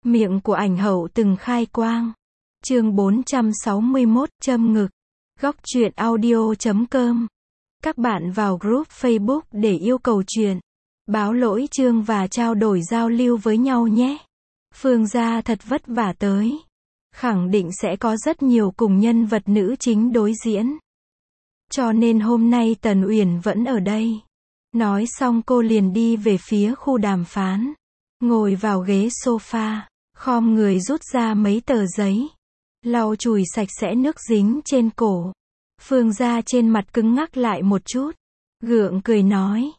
Miệng của ảnh hậu từng khai quang. Chương 461, châm ngực. Góc truyện audio.com. Các bạn vào group Facebook để yêu cầu chuyện, báo lỗi chương và trao đổi giao lưu với nhau nhé. Phương gia thật vất vả tới. Khẳng định sẽ có rất nhiều cùng nhân vật nữ chính đối diễn. Cho nên hôm nay Tần Uyển vẫn ở đây. Nói xong cô liền đi về phía khu đàm phán. Ngồi vào ghế sofa, khom người rút ra mấy tờ giấy. Lau chùi sạch sẽ nước dính trên cổ. Phương gia trên mặt cứng ngắc lại một chút. Gượng cười nói.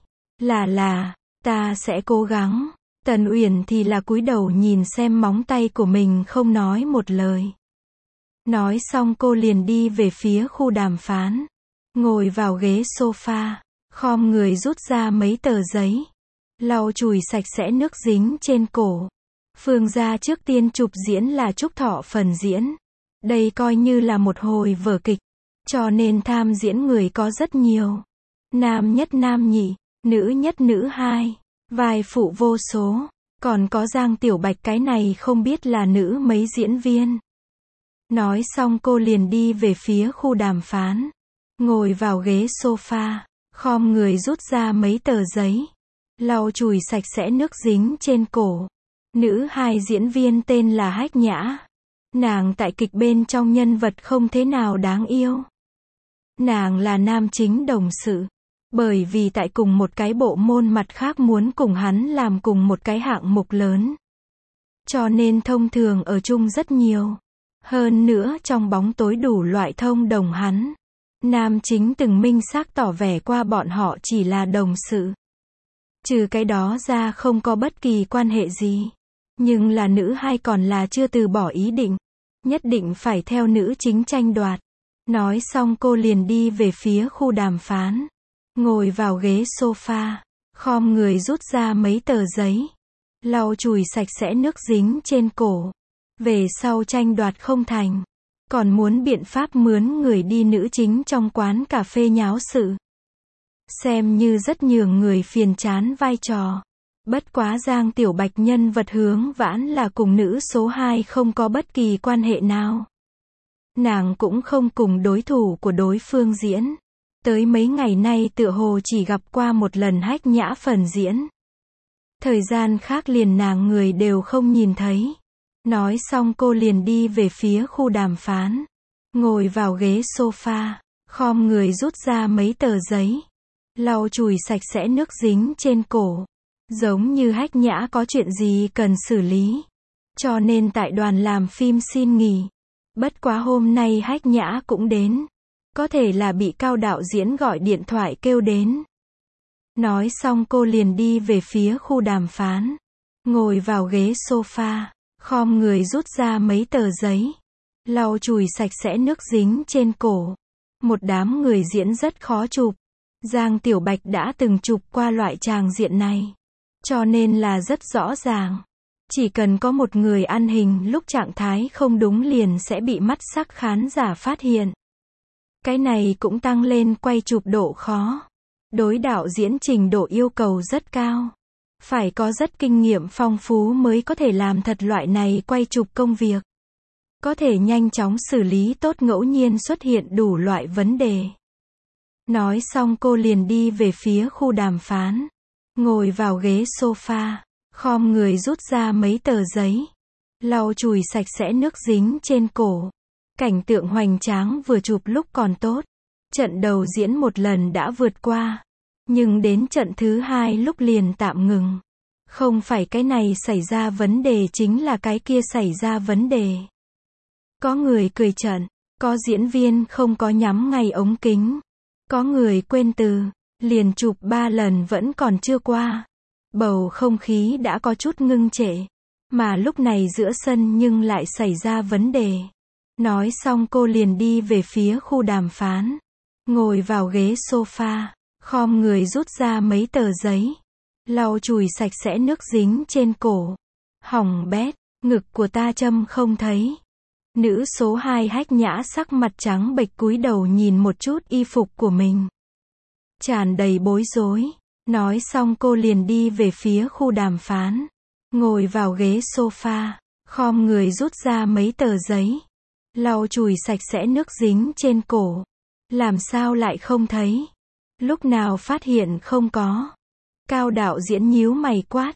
Ta sẽ cố gắng. Tần Uyển thì là cúi đầu nhìn xem móng tay của mình không nói một lời. Nói xong cô liền đi về phía khu đàm phán. Ngồi vào ghế sofa, khom người rút ra mấy tờ giấy. Lau chùi sạch sẽ nước dính trên cổ. Phương gia trước tiên chụp diễn là chúc thọ phần diễn. Đây coi như là một hồi vở kịch. Cho nên tham diễn người có rất nhiều. Nam nhất nam nhị, nữ nhất nữ hai. Vai phụ vô số. Còn có Giang Tiểu Bạch, cái này không biết là nữ mấy diễn viên. Nói xong cô liền đi về phía khu đàm phán. Ngồi vào ghế sofa, khom người rút ra mấy tờ giấy. Lau chùi sạch sẽ nước dính trên cổ. Nữ hai diễn viên tên là Hách Nhã. Nàng tại kịch bên trong nhân vật không thế nào đáng yêu. Nàng là nam chính đồng sự. Bởi vì tại cùng một cái bộ môn, mặt khác muốn cùng hắn làm cùng một cái hạng mục lớn. Cho nên thông thường ở chung rất nhiều. Hơn nữa trong bóng tối đủ loại thông đồng hắn. Nam chính từng minh xác tỏ vẻ qua bọn họ chỉ là đồng sự. Trừ cái đó ra không có bất kỳ quan hệ gì. Nhưng là nữ hai còn là chưa từ bỏ ý định. Nhất định phải theo nữ chính tranh đoạt. Nói xong cô liền đi về phía khu đàm phán. Ngồi vào ghế sofa, khom người rút ra mấy tờ giấy. Lau chùi sạch sẽ nước dính trên cổ. Về sau tranh đoạt không thành. Còn muốn biện pháp mướn người đi nữ chính trong quán cà phê nháo sự. Xem như rất nhường người phiền chán vai trò. Bất quá Giang Tiểu Bạch nhân vật hướng vãn là cùng nữ số 2 không có bất kỳ quan hệ nào. Nàng cũng không cùng đối thủ của đối phương diễn. Tới mấy ngày nay tựa hồ chỉ gặp qua một lần Hách Nhã phần diễn. Thời gian khác liền nàng người đều không nhìn thấy. Nói xong cô liền đi về phía khu đàm phán. Ngồi vào ghế sofa, khom người rút ra mấy tờ giấy. Lau chùi sạch sẽ nước dính trên cổ. Giống như Hách Nhã có chuyện gì cần xử lý. Cho nên tại đoàn làm phim xin nghỉ. Bất quá hôm nay Hách Nhã cũng đến. Có thể là bị Cao đạo diễn gọi điện thoại kêu đến. Nói xong cô liền đi về phía khu đàm phán. Ngồi vào ghế sofa, khom người rút ra mấy tờ giấy. Lau chùi sạch sẽ nước dính trên cổ. Một đám người diễn rất khó chụp. Giang Tiểu Bạch đã từng chụp qua loại tràng diện này. Cho nên là rất rõ ràng. Chỉ cần có một người ăn hình lúc trạng thái không đúng liền sẽ bị mắt sắc khán giả phát hiện. Cái này cũng tăng lên quay chụp độ khó. Đối đạo diễn trình độ yêu cầu rất cao. Phải có rất kinh nghiệm phong phú mới có thể làm thật loại này quay chụp công việc. Có thể nhanh chóng xử lý tốt ngẫu nhiên xuất hiện đủ loại vấn đề. Nói xong cô liền đi về phía khu đàm phán. Ngồi vào ghế sofa, khom người rút ra mấy tờ giấy. Lau chùi sạch sẽ nước dính trên cổ. Cảnh tượng hoành tráng vừa chụp lúc còn tốt. Trận đầu diễn một lần đã vượt qua. Nhưng đến trận thứ hai lúc liền tạm ngừng. Không phải cái này xảy ra vấn đề, chính là cái kia xảy ra vấn đề. Có người cười trận. Có diễn viên không có nhắm ngay ống kính. Có người quên từ. Liền chụp 3 lần vẫn còn chưa qua. Bầu không khí đã có chút ngưng trệ. Mà lúc này giữa sân nhưng lại xảy ra vấn đề. Nói xong cô liền đi về phía khu đàm phán. Ngồi vào ghế sofa, khom người rút ra mấy tờ giấy. Lau chùi sạch sẽ nước dính trên cổ. Hỏng bét, ngực của ta châm không thấy. Nữ số 2 Hách Nhã sắc mặt trắng bệch cúi đầu nhìn một chút y phục của mình. Tràn đầy bối rối. Nói xong cô liền đi về phía khu đàm phán. Ngồi vào ghế sofa, khom người rút ra mấy tờ giấy, lau chùi sạch sẽ nước dính trên cổ. Làm sao lại không thấy? Lúc nào phát hiện không có? Cao đạo diễn nhíu mày quát.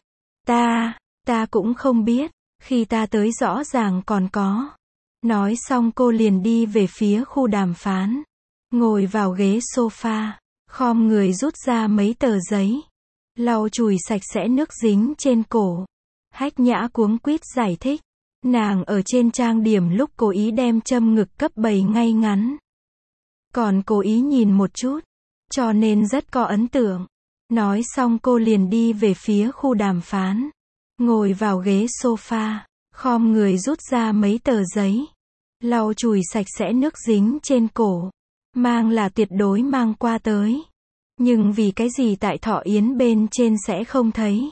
Ta cũng không biết, khi ta tới rõ ràng còn có. Nói xong cô liền đi về phía khu đàm phán. Ngồi vào ghế sofa, khom người rút ra mấy tờ giấy, lau chùi sạch sẽ nước dính trên cổ. Hách Nhã cuống quýt giải thích. Nàng ở trên trang điểm lúc cố ý đem châm ngực cấp bày ngay ngắn. Còn cố ý nhìn một chút, cho nên rất có ấn tượng. Nói xong cô liền đi về phía khu đàm phán. Ngồi vào ghế sofa, khom người rút ra mấy tờ giấy, lau chùi sạch sẽ nước dính trên cổ. Mang là tuyệt đối mang qua tới. Nhưng vì cái gì tại Thọ Yến bên trên sẽ không thấy?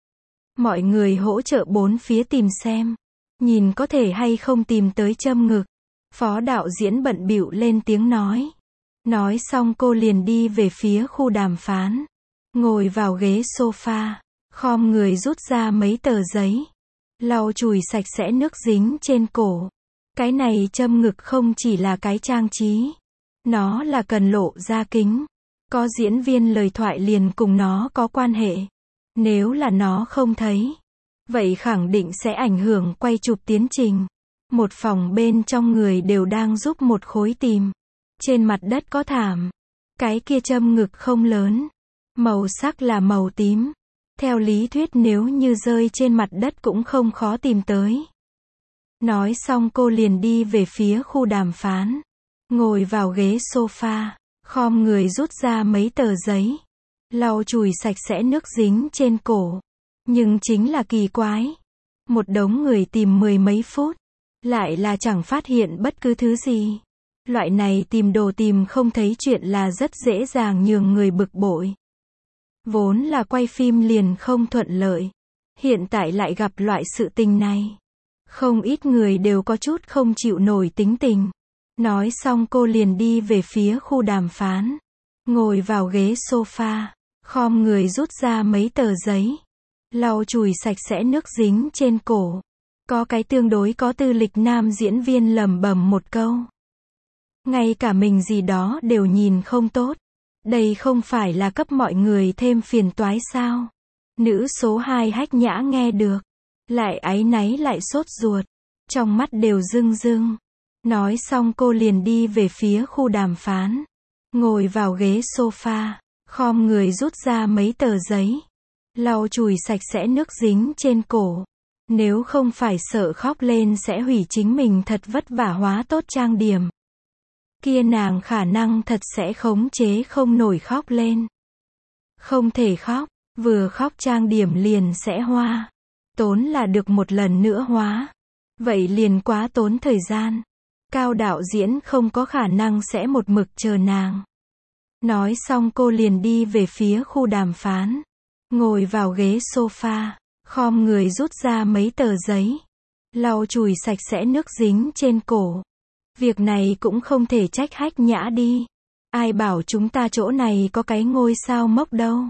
Mọi người hỗ trợ bốn phía tìm xem. Nhìn có thể hay không tìm tới châm ngực. Phó đạo diễn bận bịu lên tiếng nói. Nói xong cô liền đi về phía khu đàm phán. Ngồi vào ghế sofa, khom người rút ra mấy tờ giấy, lau chùi sạch sẽ nước dính trên cổ. Cái này châm ngực không chỉ là cái trang trí. Nó là cần lộ ra kính. Có diễn viên lời thoại liền cùng nó có quan hệ. Nếu là nó không thấy, vậy khẳng định sẽ ảnh hưởng quay chụp tiến trình. Một phòng bên trong người đều đang giúp một khối tìm. Trên mặt đất có thảm. Cái kia châm ngực không lớn. Màu sắc là màu tím. Theo lý thuyết nếu như rơi trên mặt đất cũng không khó tìm tới. Nói xong cô liền đi về phía khu đàm phán. Ngồi vào ghế sofa, khom người rút ra mấy tờ giấy, lau chùi sạch sẽ nước dính trên cổ. Nhưng chính là kỳ quái. Một đống người tìm mười mấy phút, lại là chẳng phát hiện bất cứ thứ gì. Loại này tìm đồ tìm không thấy chuyện là rất dễ dàng nhường người bực bội. Vốn là quay phim liền không thuận lợi. Hiện tại lại gặp loại sự tình này. Không ít người đều có chút không chịu nổi tính tình. Nói xong cô liền đi về phía khu đàm phán. Ngồi vào ghế sofa, khom người rút ra mấy tờ giấy, lau chùi sạch sẽ nước dính trên cổ. Có cái tương đối có tư lịch nam diễn viên lẩm bẩm một câu. Ngay cả mình gì đó đều nhìn không tốt. Đây không phải là cấp mọi người thêm phiền toái sao? Nữ số 2 Hách Nhã nghe được. Lại áy náy lại sốt ruột. Trong mắt đều rưng rưng. Nói xong cô liền đi về phía khu đàm phán. Ngồi vào ghế sofa, khom người rút ra mấy tờ giấy, lau chùi sạch sẽ nước dính trên cổ. Nếu không phải sợ khóc lên sẽ hủy chính mình thật vất vả hóa tốt trang điểm, kia nàng khả năng thật sẽ khống chế không nổi khóc lên. Không thể khóc, vừa khóc trang điểm liền sẽ hoa. Tốn là được một lần nữa hóa. Vậy liền quá tốn thời gian. Cao đạo diễn không có khả năng sẽ một mực chờ nàng. Nói xong cô liền đi về phía khu đàm phán. Ngồi vào ghế sofa, khom người rút ra mấy tờ giấy, lau chùi sạch sẽ nước dính trên cổ. Việc này cũng không thể trách Hách Nhã đi. Ai bảo chúng ta chỗ này có cái ngôi sao mốc đâu.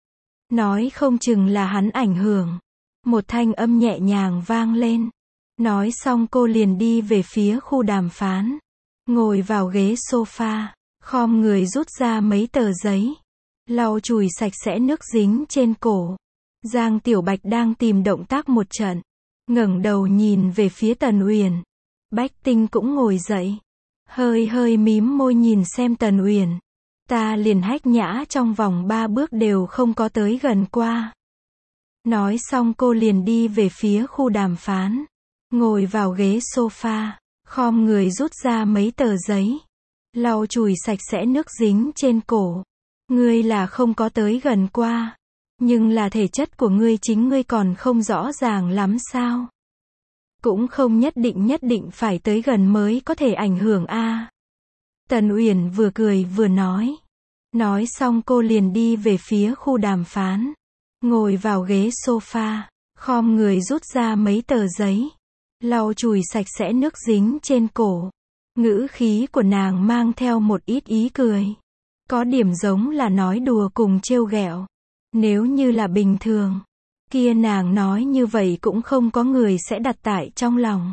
Nói không chừng là hắn ảnh hưởng. Một thanh âm nhẹ nhàng vang lên. Nói xong cô liền đi về phía khu đàm phán. Ngồi vào ghế sofa, khom người rút ra mấy tờ giấy, lau chùi sạch sẽ nước dính trên cổ. Giang Tiểu Bạch đang tìm động tác một trận. Ngẩng đầu nhìn về phía Tần Uyển. Bách Tinh cũng ngồi dậy. Hơi mím môi nhìn xem Tần Uyển. Ta liền Hách Nhã trong vòng 3 bước đều không có tới gần qua. Nói xong cô liền đi về phía khu đàm phán. Ngồi vào ghế sofa, khom người rút ra mấy tờ giấy, lau chùi sạch sẽ nước dính trên cổ. Ngươi là không có tới gần qua. Nhưng là thể chất của ngươi chính ngươi còn không rõ ràng lắm sao? Cũng không nhất định phải tới gần mới có thể ảnh hưởng a. Tần Uyển vừa cười vừa nói. Nói xong cô liền đi về phía khu đàm phán. Ngồi vào ghế sofa, khom người rút ra mấy tờ giấy, lau chùi sạch sẽ nước dính trên cổ. Ngữ khí của nàng mang theo một ít ý cười. Có điểm giống là nói đùa cùng trêu ghẹo. Nếu như là bình thường, Kia nàng nói như vậy cũng không có người sẽ đặt tại trong lòng.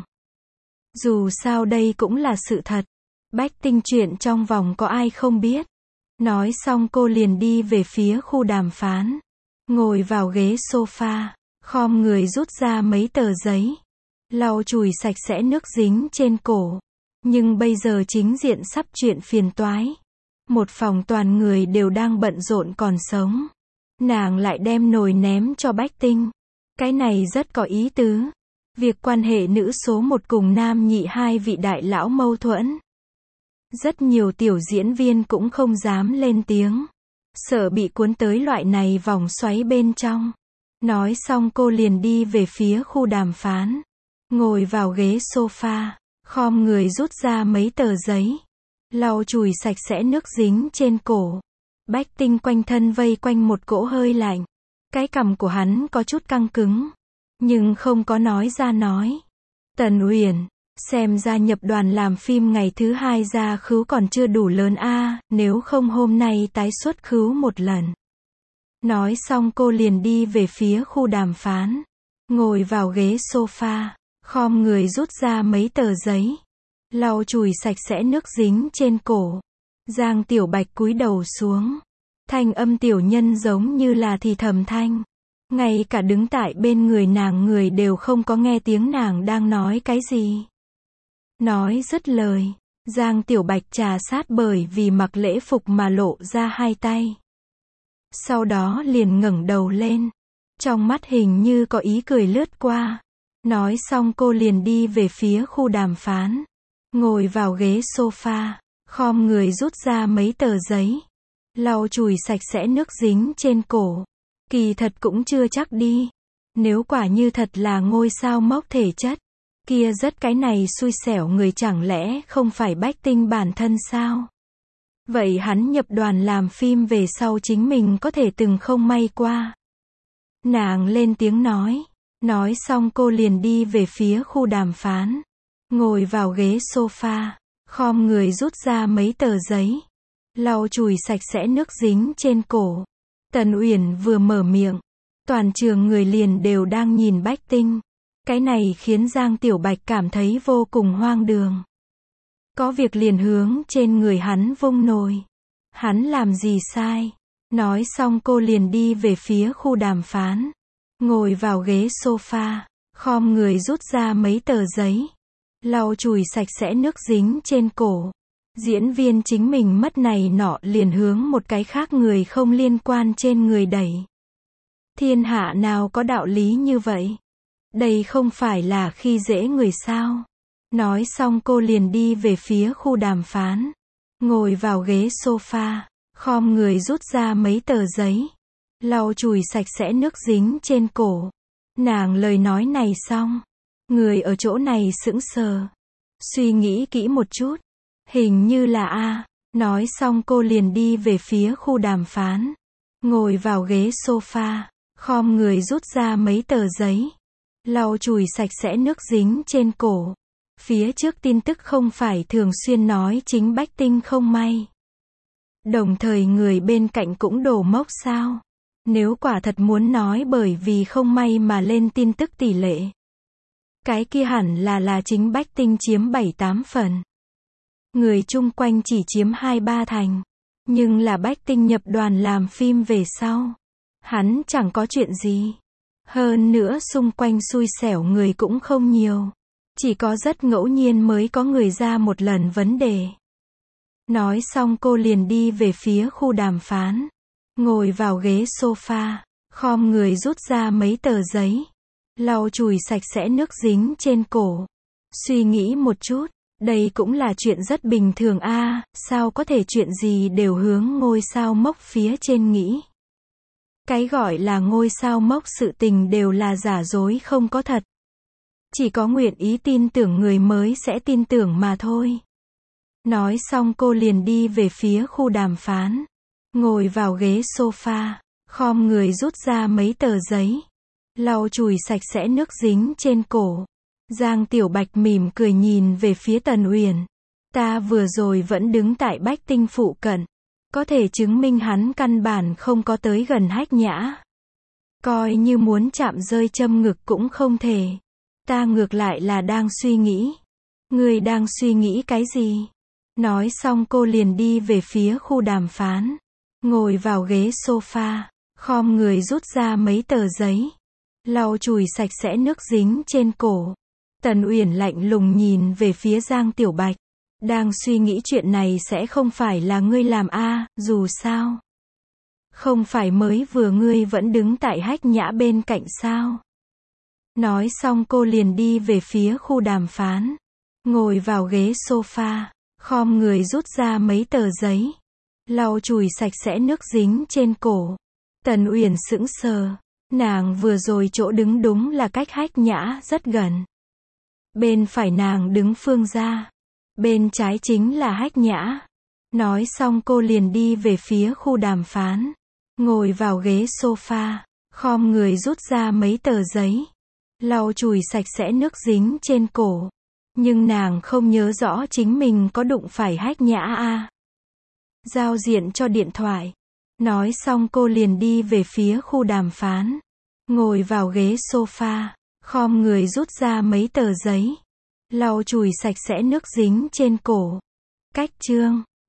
Dù sao đây cũng là sự thật. Bách Tinh chuyện trong vòng có ai không biết. Nói xong cô liền đi về phía khu đàm phán. Ngồi vào ghế sofa, khom người rút ra mấy tờ giấy. Lau chùi sạch sẽ nước dính trên cổ. Nhưng bây giờ chính diện sắp chuyện phiền toái. Một phòng toàn người đều đang bận rộn còn sống. Nàng lại đem nồi ném cho Bách Tinh. Cái này rất có ý tứ. Việc quan hệ nữ số một cùng nam nhị hai vị đại lão mâu thuẫn. Rất nhiều tiểu diễn viên cũng không dám lên tiếng. Sợ bị cuốn tới loại này vòng xoáy bên trong. Nói xong cô liền đi về phía khu đàm phán. Ngồi vào ghế sofa, khom người rút ra mấy tờ giấy. Lau chùi sạch sẽ nước dính trên cổ. Bách Tinh quanh thân vây quanh một cỗ hơi lạnh. Cái cằm của hắn có chút căng cứng. Nhưng không có nói ra nói. Tần Uyển, xem ra nhập đoàn làm phim ngày thứ hai ra khứu còn chưa đủ lớn a, nếu không hôm nay tái xuất khứu một lần. Nói xong cô liền đi về phía khu đàm phán. Ngồi vào ghế sofa, khom người rút ra mấy tờ giấy. Lau chùi sạch sẽ nước dính trên cổ. Giang Tiểu Bạch cúi đầu xuống. Thanh âm tiểu nhân giống như là thì thầm thanh. Ngay cả đứng tại bên người nàng người đều không có nghe tiếng nàng đang nói cái gì. Nói dứt lời, Giang Tiểu Bạch trà sát bởi vì mặc lễ phục mà lộ ra hai tay. Sau đó liền ngẩng đầu lên. Trong mắt hình như có ý cười lướt qua. Nói xong cô liền đi về phía khu đàm phán. Ngồi vào ghế sofa, khom người rút ra mấy tờ giấy. Lau chùi sạch sẽ nước dính trên cổ. Kỳ thật cũng chưa chắc đi. Nếu quả như thật là ngôi sao mốc thể chất, kia rất cái này xui xẻo người chẳng lẽ không phải Bách Tinh bản thân sao? Vậy hắn nhập đoàn làm phim về sau chính mình có thể từng không may qua. Nàng lên tiếng nói. Nói xong cô liền đi về phía khu đàm phán. Ngồi vào ghế sofa, khom người rút ra mấy tờ giấy. Lau chùi sạch sẽ nước dính trên cổ. Tần Uyển vừa mở miệng, toàn trường người liền đều đang nhìn Bách Tinh. Cái này khiến Giang Tiểu Bạch cảm thấy vô cùng hoang đường. Có việc liền hướng trên người hắn vung nồi. Hắn làm gì sai? Nói xong cô liền đi về phía khu đàm phán. Ngồi vào ghế sofa, khom người rút ra mấy tờ giấy. Lau chùi sạch sẽ nước dính trên cổ. Diễn viên chính mình mất này nọ liền hướng một cái khác người không liên quan trên người đẩy. Thiên hạ nào có đạo lý như vậy? Đây không phải là khi dễ người sao? Nói xong cô liền đi về phía khu đàm phán. Ngồi vào ghế sofa, khom người rút ra mấy tờ giấy. Lau chùi sạch sẽ nước dính trên cổ. Nàng lời nói này xong. Người ở chỗ này sững sờ. Suy nghĩ kỹ một chút. Hình như là A. Nói xong cô liền đi về phía khu đàm phán. Ngồi vào ghế sofa, khom người rút ra mấy tờ giấy. Lau chùi sạch sẽ nước dính trên cổ. Phía trước tin tức không phải thường xuyên nói chính Bách Tinh không may. Đồng thời người bên cạnh cũng đổ mốc sao? Nếu quả thật muốn nói bởi vì không may mà lên tin tức tỷ lệ. Cái kia hẳn là chính Bách Tinh chiếm 7-8 phần. Người chung quanh chỉ chiếm 2-3 thành. Nhưng là Bách Tinh nhập đoàn làm phim về sau. Hắn chẳng có chuyện gì. Hơn nữa xung quanh xui xẻo người cũng không nhiều. Chỉ có rất ngẫu nhiên mới có người ra một lần vấn đề. Nói xong cô liền đi về phía khu đàm phán. Ngồi vào ghế sofa, khom người rút ra mấy tờ giấy. Lau chùi sạch sẽ nước dính trên cổ. Suy nghĩ một chút, đây cũng là chuyện rất bình thường a, sao có thể chuyện gì đều hướng ngôi sao mốc phía trên nghĩ. Cái gọi là ngôi sao mốc sự tình đều là giả dối không có thật. Chỉ có nguyện ý tin tưởng người mới sẽ tin tưởng mà thôi. Nói xong cô liền đi về phía khu đàm phán. Ngồi vào ghế sofa, khom người rút ra mấy tờ giấy. Lau chùi sạch sẽ nước dính trên cổ. Giang Tiểu Bạch mỉm cười nhìn về phía Tần Uyển. Ta vừa rồi vẫn đứng tại Bách Tinh phụ cận. Có thể chứng minh hắn căn bản không có tới gần Hách Nhã. Coi như muốn chạm rơi châm ngực cũng không thể. Ta ngược lại là đang suy nghĩ. Ngươi đang suy nghĩ cái gì? Nói xong cô liền đi về phía khu đàm phán. Ngồi vào ghế sofa, khom người rút ra mấy tờ giấy. Lau chùi sạch sẽ nước dính trên cổ. Tần Uyển lạnh lùng nhìn về phía Giang Tiểu Bạch. Đang suy nghĩ chuyện này sẽ không phải là ngươi làm a, dù sao. Không phải mới vừa ngươi vẫn đứng tại Hách Nhã bên cạnh sao? Nói xong cô liền đi về phía khu đàm phán. Ngồi vào ghế sofa, khom người rút ra mấy tờ giấy. Lau chùi sạch sẽ nước dính trên cổ. Tần Uyển sững sờ. Nàng vừa rồi chỗ đứng đúng là cách Hách Nhã rất gần. Bên phải nàng đứng Phương Gia. Bên trái chính là Hách Nhã. Nói xong cô liền đi về phía khu đàm phán. Ngồi vào ghế sofa, khom người rút ra mấy tờ giấy. Lau chùi sạch sẽ nước dính trên cổ. Nhưng nàng không nhớ rõ chính mình có đụng phải Hách Nhã a. Giao diện cho điện thoại. Nói xong cô liền đi về phía khu đàm phán. Ngồi vào ghế sofa, khom người rút ra mấy tờ giấy. Lau chùi sạch sẽ nước dính trên cổ. Cách chương